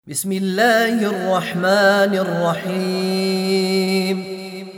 بسم الله الرحمن الرحيم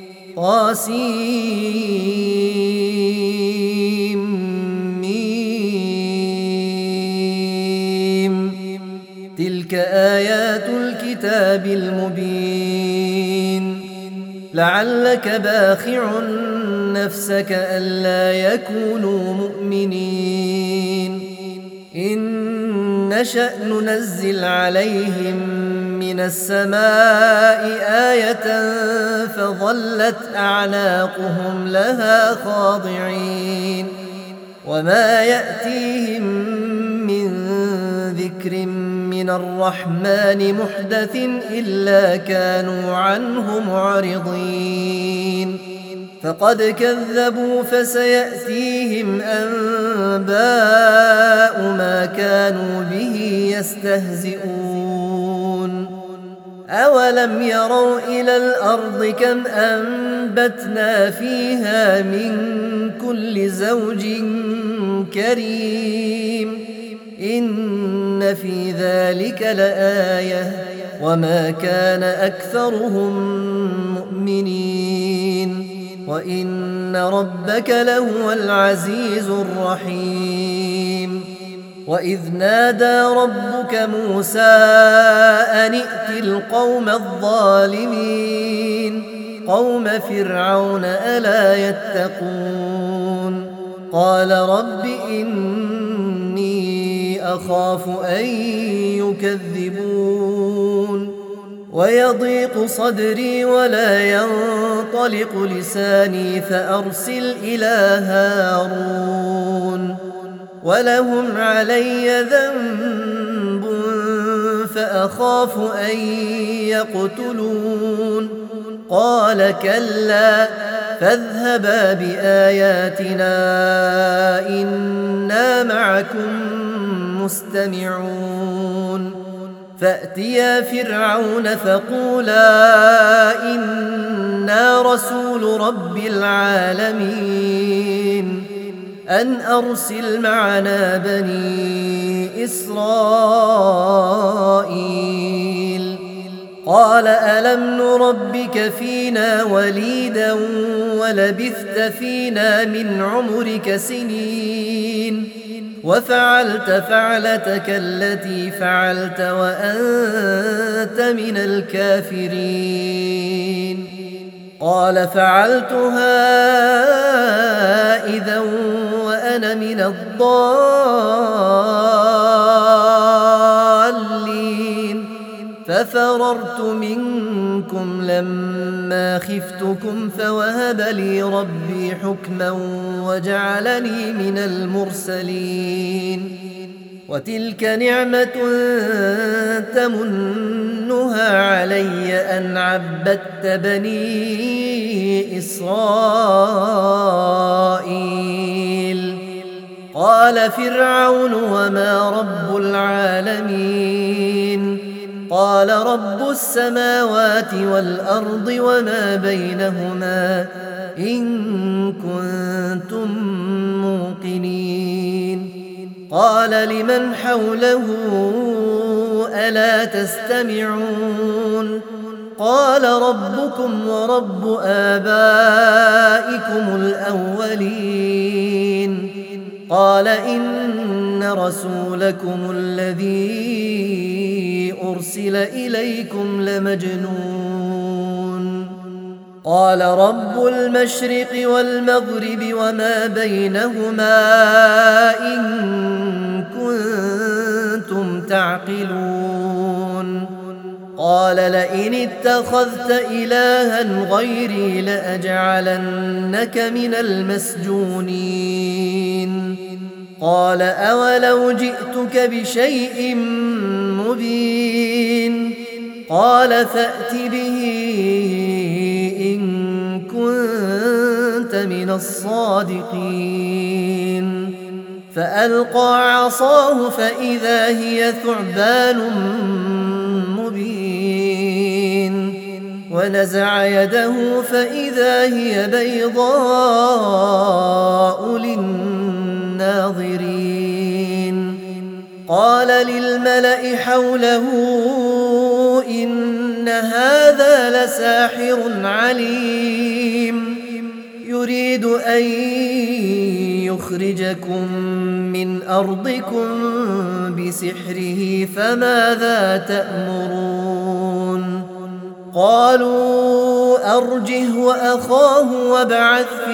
طاسيم تلك آيات الكتاب المبين لعلك باخع نفسك ألا يكونوا مؤمنين إن نشأ ننزل عليهم من السماء آية فظلت أعناقهم لها خاضعين وما يأتيهم من ذكر من الرحمن محدث إلا كانوا عنه معرضين فقد كذبوا فسيأتيهم أنباء ما كانوا به يستهزئون أولم يروا إلى الأرض كم أنبتنا فيها من كل زوج كريم إن في ذلك لآية وما كان أكثرهم مؤمنين وإن ربك لهو العزيز الرحيم وإذ نادى ربك موسى أن ائت القوم الظالمين قوم فرعون ألا يتقون قال رب إني أخاف أن يكذبون ويضيق صدري ولا ينطلق لساني فأرسل إلى هارون ولهم علي ذنب فأخاف أن يقتلون قال كلا فاذهبا بآياتنا إنا معكم مستمعون فأتيا فرعون فقولا إنا رسول رب العالمين أن أرسل معنا بني إسرائيل قال ألم نربك فينا وليدا ولبثت فينا من عمرك سنين وفعلت فعلتك التي فعلت وأنت من الكافرين قال فعلتها إذا وأنا من الضالين ففررت منكم لما خفتكم فوهب لي ربي حكما وجعلني من المرسلين وتلك نعمة تمنها علي أن عبدت بني إسرائيل قال فرعون وما رب العالمين قال رب السماوات والأرض وما بينهما إن كنتم موقنين قال لمن حوله ألا تستمعون قال ربكم ورب آبائكم الأولين قال إن رسولكم الذي أرسل إليكم لمجنون قال رب المشرق والمغرب وما بينهما إن كنتم تعقلون قال لئن اتخذت إلها غيري لأجعلنك من المسجونين قال أولو جئتك بشيء مبين قال فأت به إن كنت من الصادقين فألقى عصاه فإذا هي ثعبان مبين ونزع يده فإذا هي بيضاء للناظرين قال للملأ حوله إن هذا لساحر عليم يريد أن يخرجكم من أرضكم بسحره فماذا تأمرون قالوا أرجه وأخاه وابعث في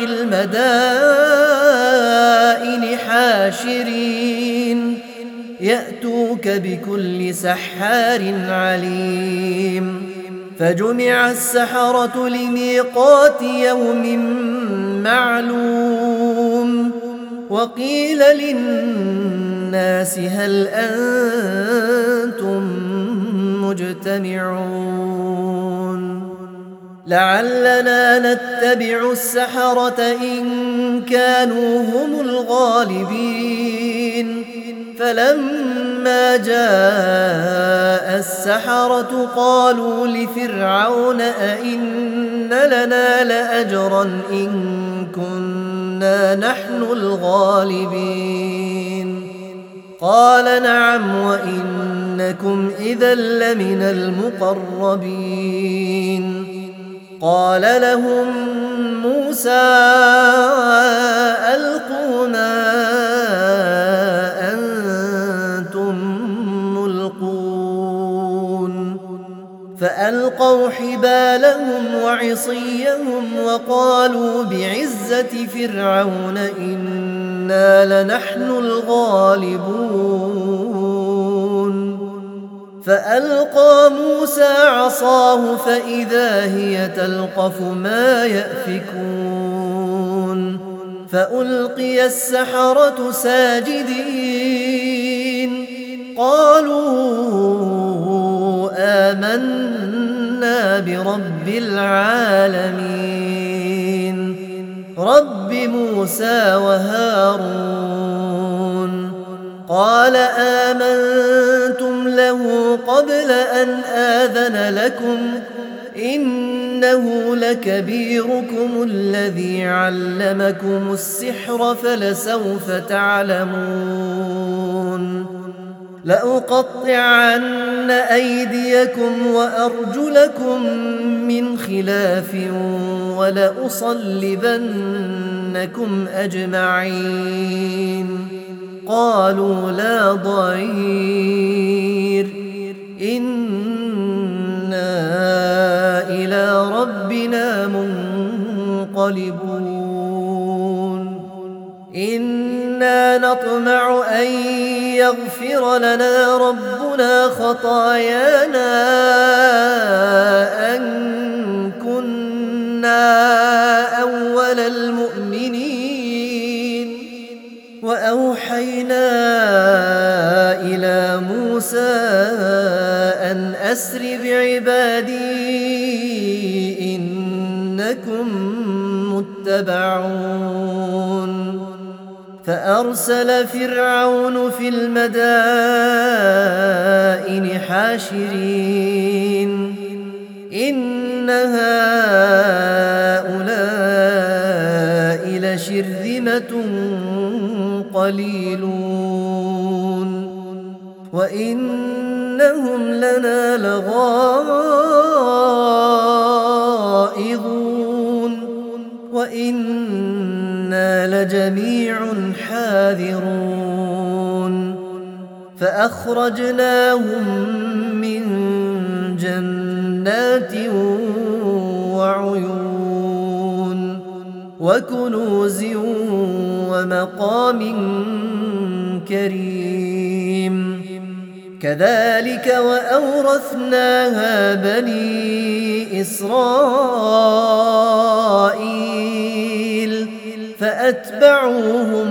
المدائن حاشرين يأتوك بكل سحار عليم فجمع السحرة لميقات يوم معلوم وقيل للناس هل أنتم مجتمعون لعلنا نتبع السحرة إن كانوا هم الغالبين فلما جاء السحرة قالوا لفرعون أئن لنا لأجرا إن كنا نحن الغالبين قال نعم وإنكم إذا لمن المقربين قال لهم موسى ألقوا ما أنتم ملقون فألقوا حبالهم وعصيهم وقالوا بعزة فرعون إنا لنحن الغالبون فألقى موسى عصاه فإذا هي تلقف ما يأفكون فألقي السحرة ساجدين قالوا آمنا برب العالمين رب موسى وهارون قال آمنتم له قبل أن آذن لكم إنه لكبيركم الذي علمكم السحر فلسوف تعلمون لأقطعن أيديكم وأرجلكم من خلاف ولأصلبنكم أجمعين قالوا لا ضير إنا إلى ربنا منقلبون إنا نطمع أن يغفر لنا ربنا خطايانا أن كنا أول المؤمنين وأوحينا إلى موسى أن أسر بعبادي إنكم متبعون فأرسل فرعون في المدائن حاشرين إن هؤلاء لشرذمة قليلون وإنهم لنا لغائظون وإنا لجميع حاذرون فأخرجناهم من جنات وعيون وكنوز ومقام كريم كذلك وأورثناها بني إسرائيل فأتبعوهم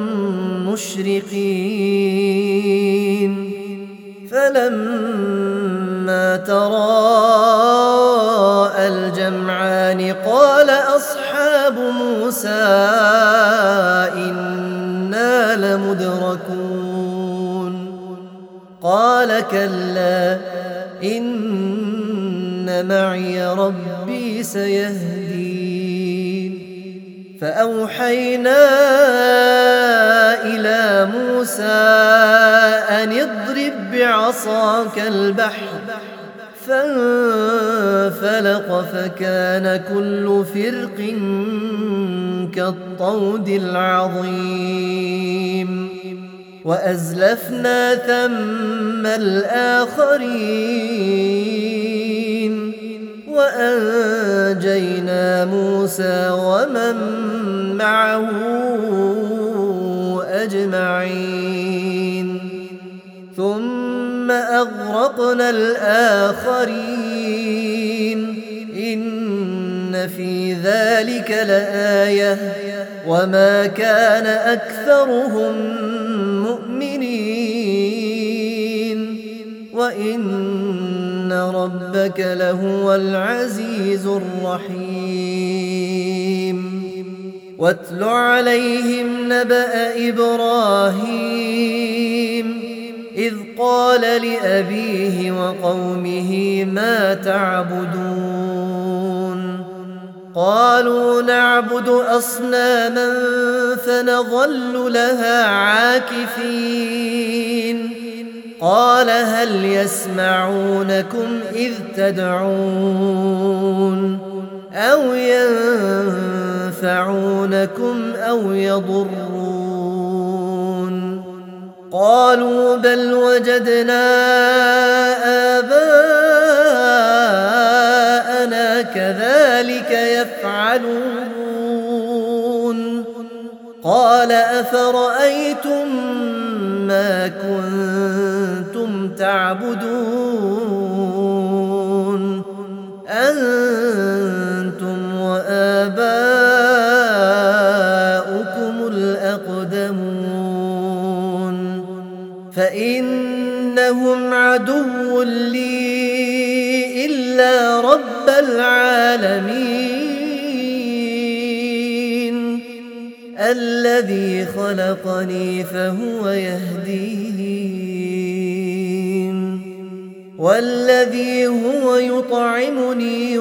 مشرقين فلما تراءى الجمعان قال أصحاب موسى إنا لمدركون قال كلا إن معي ربي سيهدين فأوحينا إلى موسى أن اضرب بعصاك البحر فانفلق فكان كل فرق كالطود العظيم وأزلفنا ثم الآخرين وأنجينا موسى ومن معه أجمعين ثم أغرقنا الآخرين إن في ذلك لآية وما كان أكثرهم مؤمنين وإن ربك لهو العزيز الرحيم واتل عليهم نبأ إبراهيم إذ قال لأبيه وقومه ما تعبدون قالوا نعبد أصناما فنظل لها عاكفين قال هل يسمعونكم إذ تدعون أو ينفعونكم أو يضرون قالوا بل وجدنا آباءنا كذلك يفعلون قال أفرأيتم ما كنتم تعبدون أنتم وآباؤكم الأقدمون فإنهم عدو لي إلا رب العالمين الذي خلقني فهو يهدين والذي هو يطعمني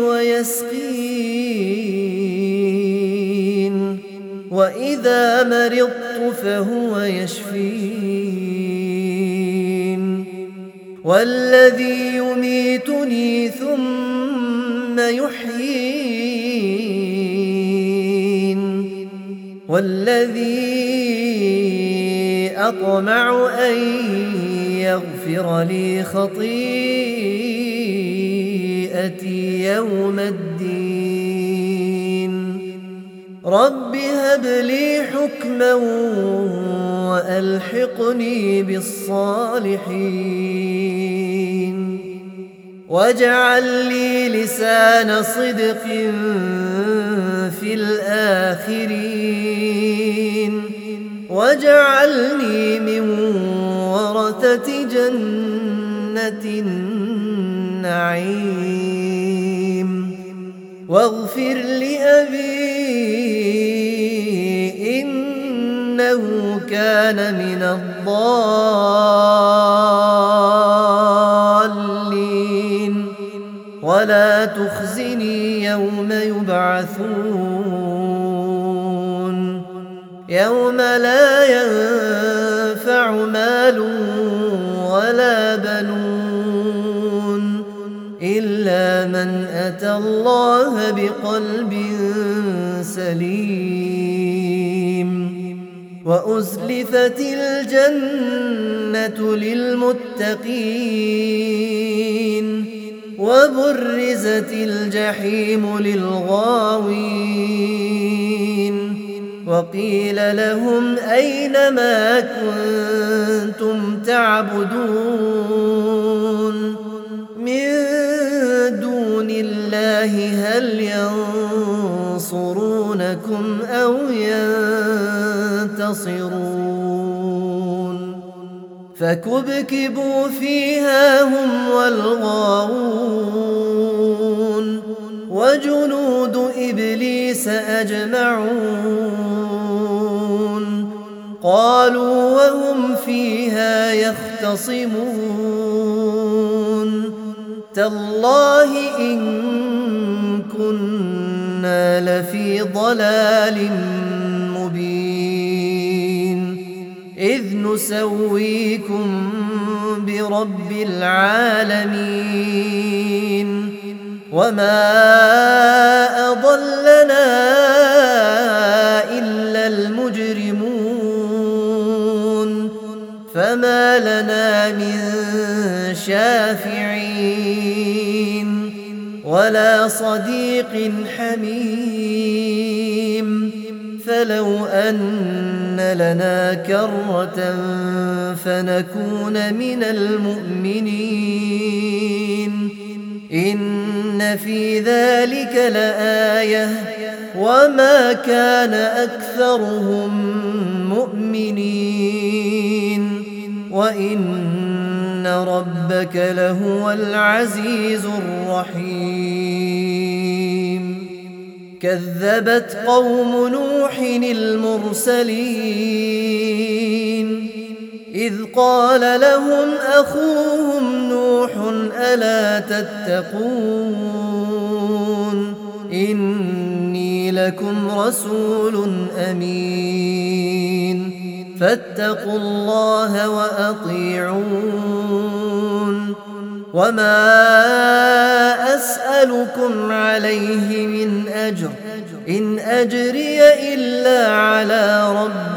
ويسقين وإذا مرضت فهو يشفين والذي يميتني ثم يحيين والذي أطمع أن يغفر لي خطيئتي يوم الدين رب هب لي حكما وألحقني بالصالحين واجعل لي لسان صدق في الآخرين واجعلني من ورثة جنة النعيم واغفر لأبي إنه كان من الضالين ولا تخزني يوم يبعثون يوم لا ينفع مال ولا بنون إلا من أتى الله بقلب سليم وأزلفت الجنة للمتقين وبرزت الجحيم للغاوين وقيل لهم أين ما كنتم تعبدون من دون الله هل ينصرونكم أو ينتصرون فكبكبوا فيها هم والغاوون وجنود إبليس أجمعون قالوا وهم فيها يختصمون تالله إن كنا لفي ضلال مبين إذ نسويكم برب العالمين وما أضلنا إلا المجرمون فما لنا من شافعين ولا صديق حميم فلو أن لنا كرة فنكون من المؤمنين إن في ذلك لآية وما كان أكثرهم مؤمنين وإن ربك لهو العزيز الرحيم كذبت قوم نوح المرسلين إذ قال لهم أخوهم نوح ألا تتقون إني لكم رسول أمين فاتقوا الله وأطيعون وما أسألكم عليه من أجر إن أجري إلا على رب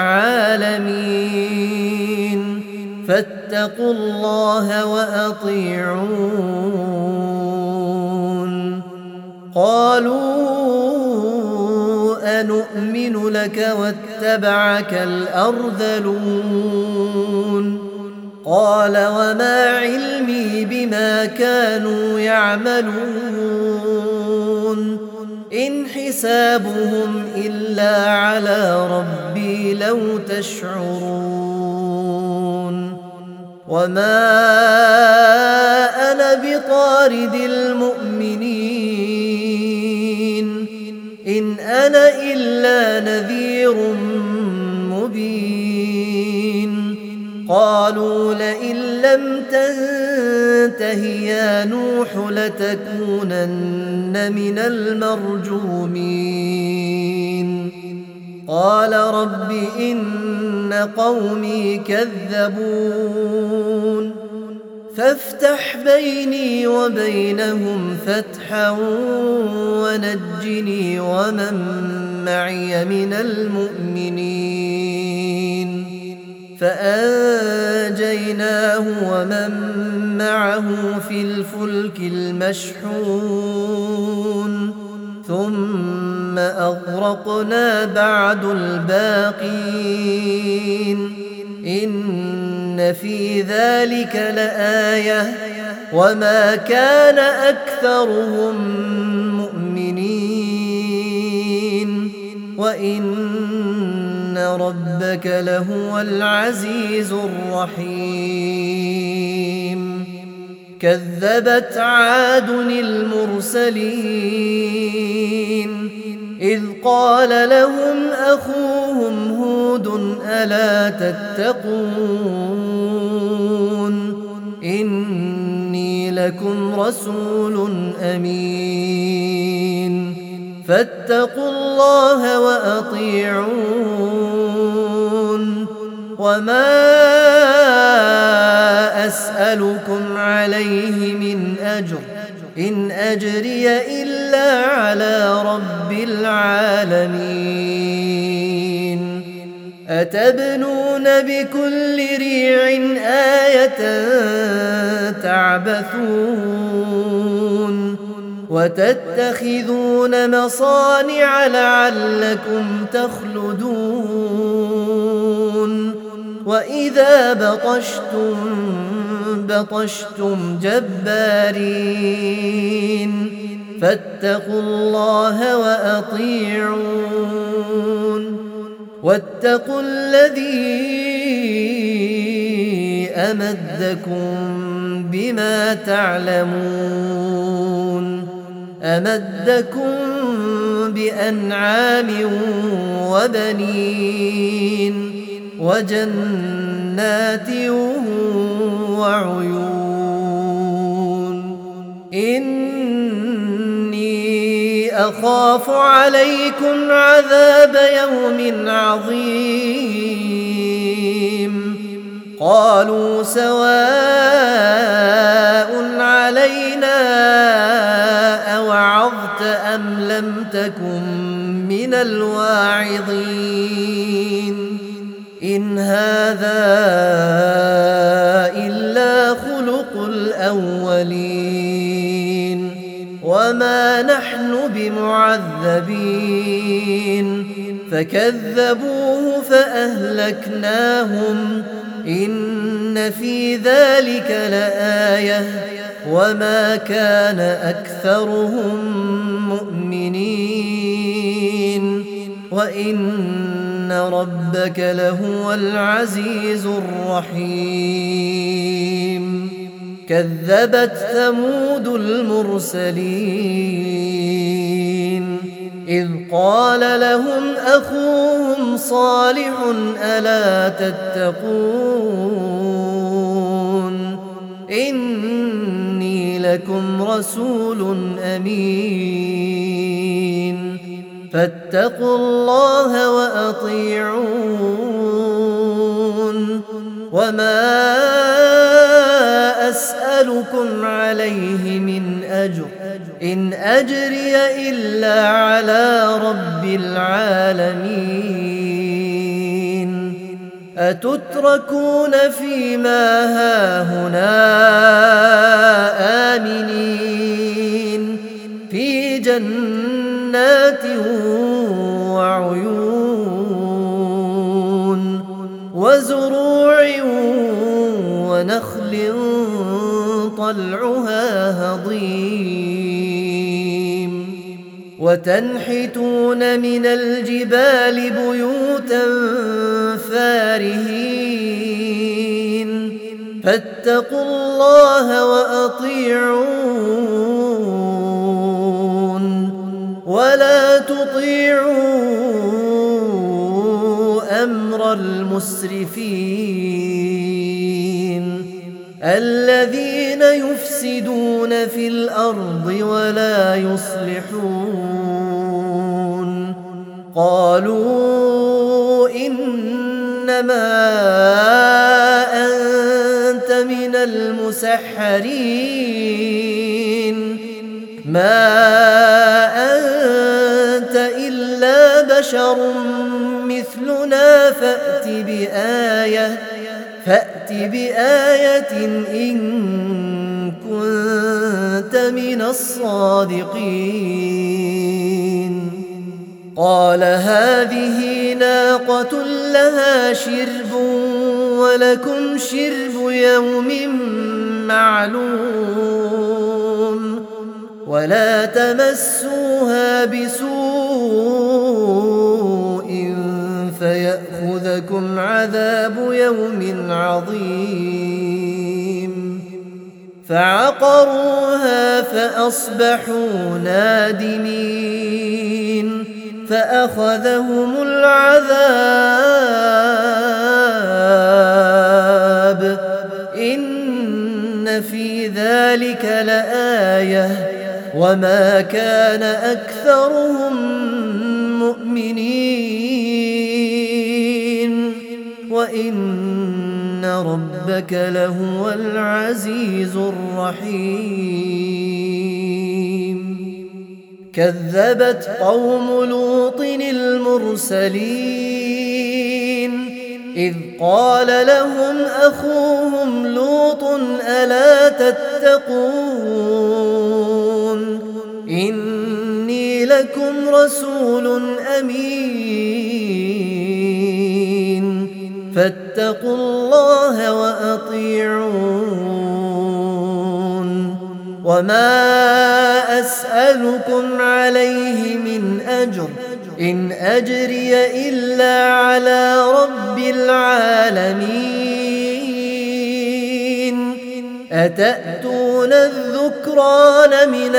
العالمين فاتقوا الله وأطيعون قالوا أنؤمن لك واتبعك الأرذلون قال وما علمي بما كانوا يعملون إن حسابهم إلا على ربي لو تشعرون وما أنا بطارد المؤمنين إن أنا إلا نذير مبين قالوا لئن لم تنته يا نوح لتكونن من المرجومين قال رب إن قومي كذبون فافتح بيني وبينهم فتحا ونجني ومن معي من المؤمنين فأنجيناه ومن معه في الفلك المشحون ثم أغرقنا بعد الباقين إن في ذلك لآية وما كان أكثرهم مؤمنين وإن ربك لهو العزيز الرحيم كذبت عاد المرسلين إذ قال لهم أخوهم هود ألا تتقون إني لكم رسول أمين فاتقوا الله وأطيعون وما أسألكم عليه من أجر إن أجري إلا على رب العالمين أتبنون بكل ريع آية تعبثون وتتخذون مصانع لعلكم تخلدون وإذا بطشتم جبارين فاتقوا الله وأطيعون واتقوا الذي أمدكم بما تعلمون أمدكم بأنعام وبنين وجنات وعيون إني أخاف عليكم عذاب يوم عظيم قالوا سواء علينا وعظت أم لم تكن من الواعظين إن هذا إلا خلق الأولين وما نحن بمعذبين فكذبوه فأهلكناهم إن في ذلك لآية وما كان أكثرهم مؤمنين وإن ربك لهو العزيز الرحيم كذبت ثمود المرسلين إذ قال لهم أخوهم صالح ألا تتقون إني لكم رسول أمين فاتقوا الله وأطيعون وما أسألكم عليه من أجر إن أجري إلا على رب العالمين أتتركون فيما هاهنا آمنين في جنات وعيون وزروع ونخل طلعها هضيم وتنحتون من الجبال بيوتا فارهين فاتقوا الله وأطيعون ولا تطيعوا أمر المسرفين الذين يفسدون في الأرض ولا يصلحون قالوا إنما أنت من المسحرين ما أنت إلا بشر مثلنا فأت بآية إن كنت من الصادقين قال هذه ناقة لها شرب ولكم شرب يوم معلوم ولا تمسوها بسوء فيأخذكم عذاب يوم عظيم فعقروها فأصبحوا نادمين فأخذهم العذاب إن في ذلك لآية وما كان أكثرهم مؤمنين وإن ربك لهو العزيز الرحيم كذبت قوم لوط المرسلين إذ قال لهم أخوهم لوط ألا تتقون إني لكم رسول أمين فاتقوا الله وأطيعون وما أسألكم عليه من أجر إن أجري إلا على رب العالمين أتأتون الذكران من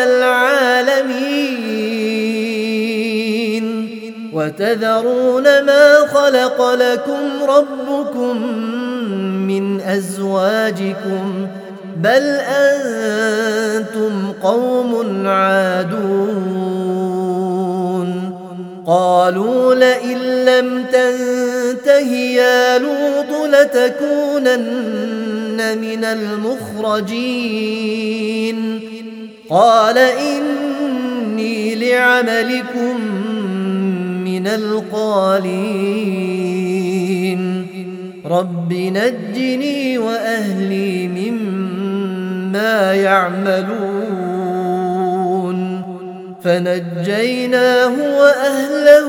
العالمين وتذرون ما خلق لكم ربكم من أزواجكم بل أنتم قوم عادون قالوا لئن لم تنته يا لوط لتكونن من المخرجين قال إني عملكم من القالين رب نجني وأهلي مما يعملون فنجيناه وأهله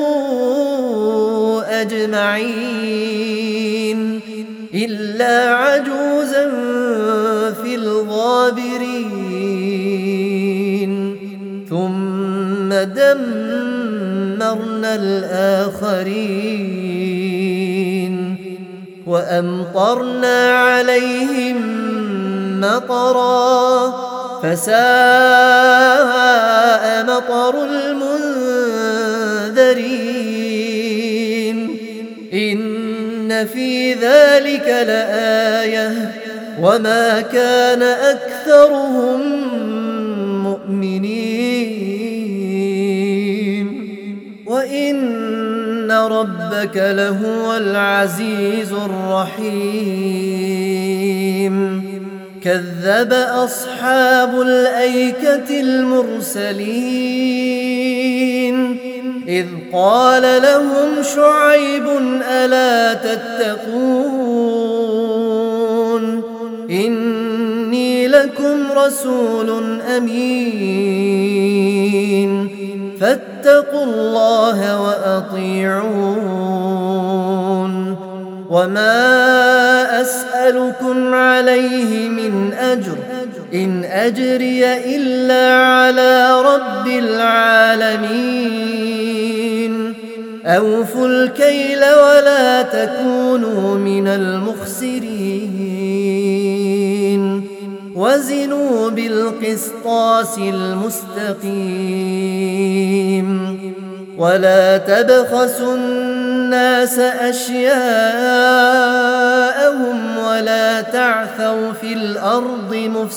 أجمعين إلا عجوزا في الغابرين ثم دمرنا الآخرين وأمطرنا عليهم مطرا فساء مطر المنذرين إن في ذلك لآية وما كان أكثرهم مؤمنين وإن ربك لهو العزيز الرحيم كذب أصحاب الأيكة المرسلين إذ قال لهم شعيب ألا تتقون إني لكم رسول أمين فاتقوا الله وأطيعون وما أسألكم عليه من أجر إن أجري إلا على رب العالمين أوفوا الكيل ولا تكونوا من المخسرين وزنوا بالقسطاس المستقيم ولا تبخسوا الناس أشياءهم ولا تعثوا في الأرض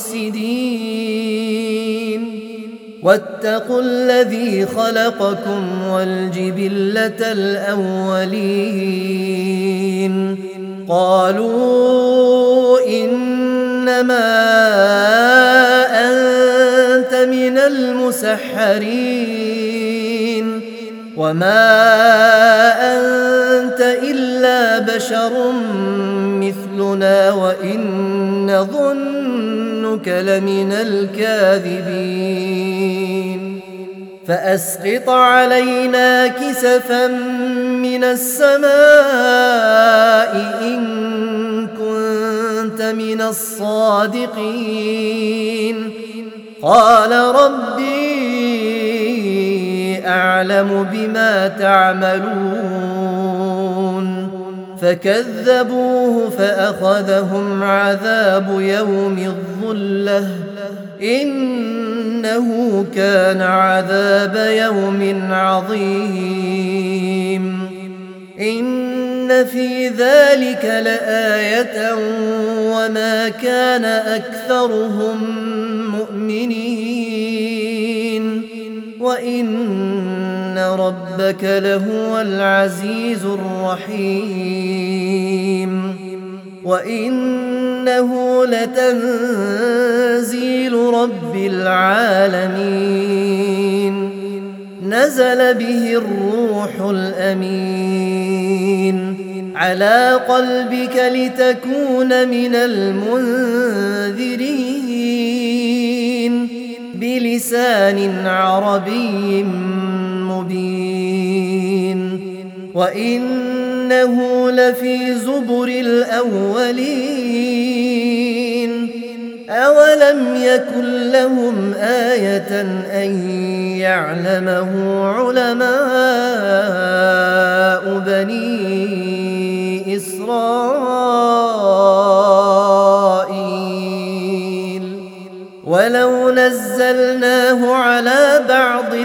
مفسدين واتقوا الذي خلقكم والجبلة الأولين قالوا إنما أنت من المسحرين وما أنت إلا بشر مثلنا وإن نظنك لمن الكاذبين فأسقط علينا كسفا من السماء إن كنت من الصادقين قال ربي أعلم بما تعملون فكذبوه فأخذهم عذاب يوم الظلة إنه كان عذاب يوم عظيم إن في ذلك لآية وما كان أكثرهم مؤمنين وإن ربك لهو العزيز الرحيم وإنه لتنزيل رب العالمين نزل به الروح الأمين على قلبك لتكون من المنذرين بلسان عربي مبين وإنه لفي زبر الأولين أولم يكن لهم آية أن يعلمه علماء بني إسرائيل ولو نزلناه على بعض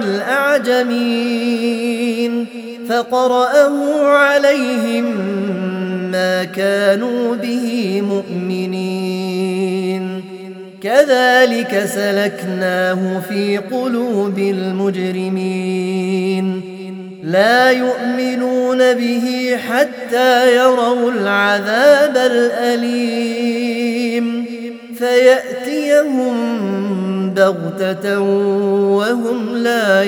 الأعجمين فقرأه عليهم ما كانوا به مؤمنين كذلك سلكناه في قلوب المجرمين لا يؤمنون به حتى يروا العذاب الأليم فيأتيهم بغتة وهم لا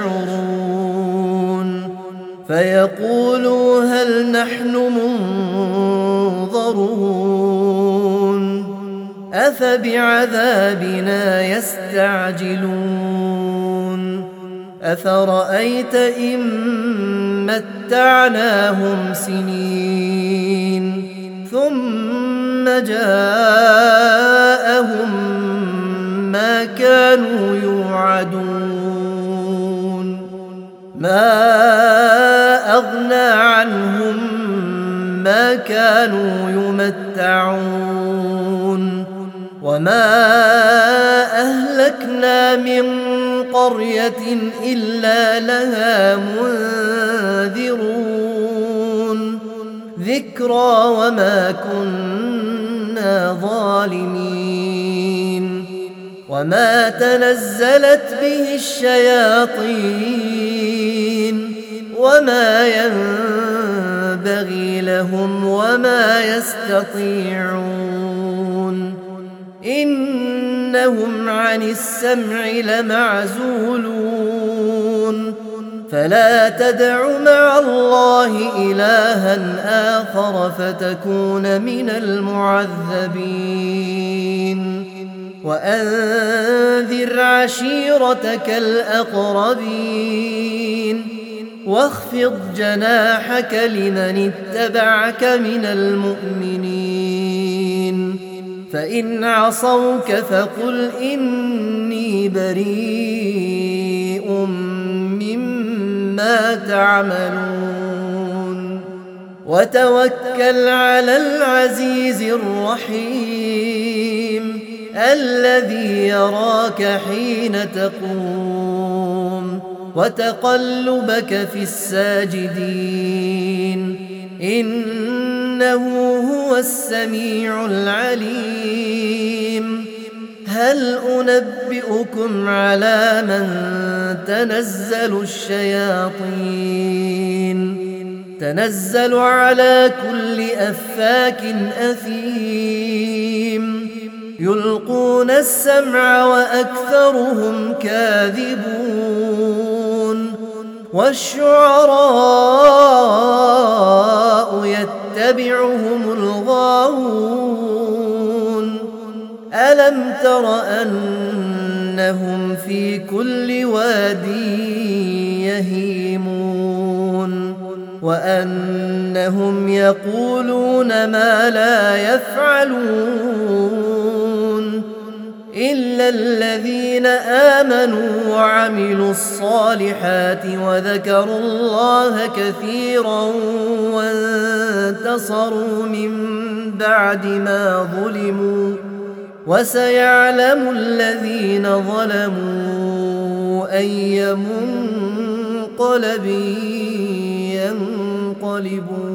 يشعرون فيقولوا هل نحن منظرون أفبعذابنا يستعجلون أفرأيت إن متعناهم سنين ثم جاءهم ما كانوا يوعدون ما أغنى عنهم ما كانوا يمتعون وما أهلكنا من قرية إلا لها منذرون ذكرى وما كنا ظالمين وما تنزلت به الشياطين وما ينبغي لهم وما يستطيعون إنهم عن السمع لمعزولون فلا تدع مع الله إلها آخر فتكون من المعذبين وأنذر عشيرتك الأقربين واخفض جناحك لمن اتبعك من المؤمنين فإن عصوك فقل إني بريء مما تعملون وتوكل على العزيز الرحيم الذي يراك حين تقوم وتقلبك في الساجدين إنه هو السميع العليم هل أنبئكم على من تنزل الشياطين تنزل على كل أفاك أثيم يلقون السمع وأكثرهم كاذبون والشعراء يتبعهم الغاوون ألم تر أنهم في كل واد يهيمون وأنهم يقولون ما لا يفعلون إلا الذين آمنوا وعملوا الصالحات وذكروا الله كثيرا وانتصروا من بعد ما ظلموا وسيعلم الذين ظلموا أي منقلب ينقلبون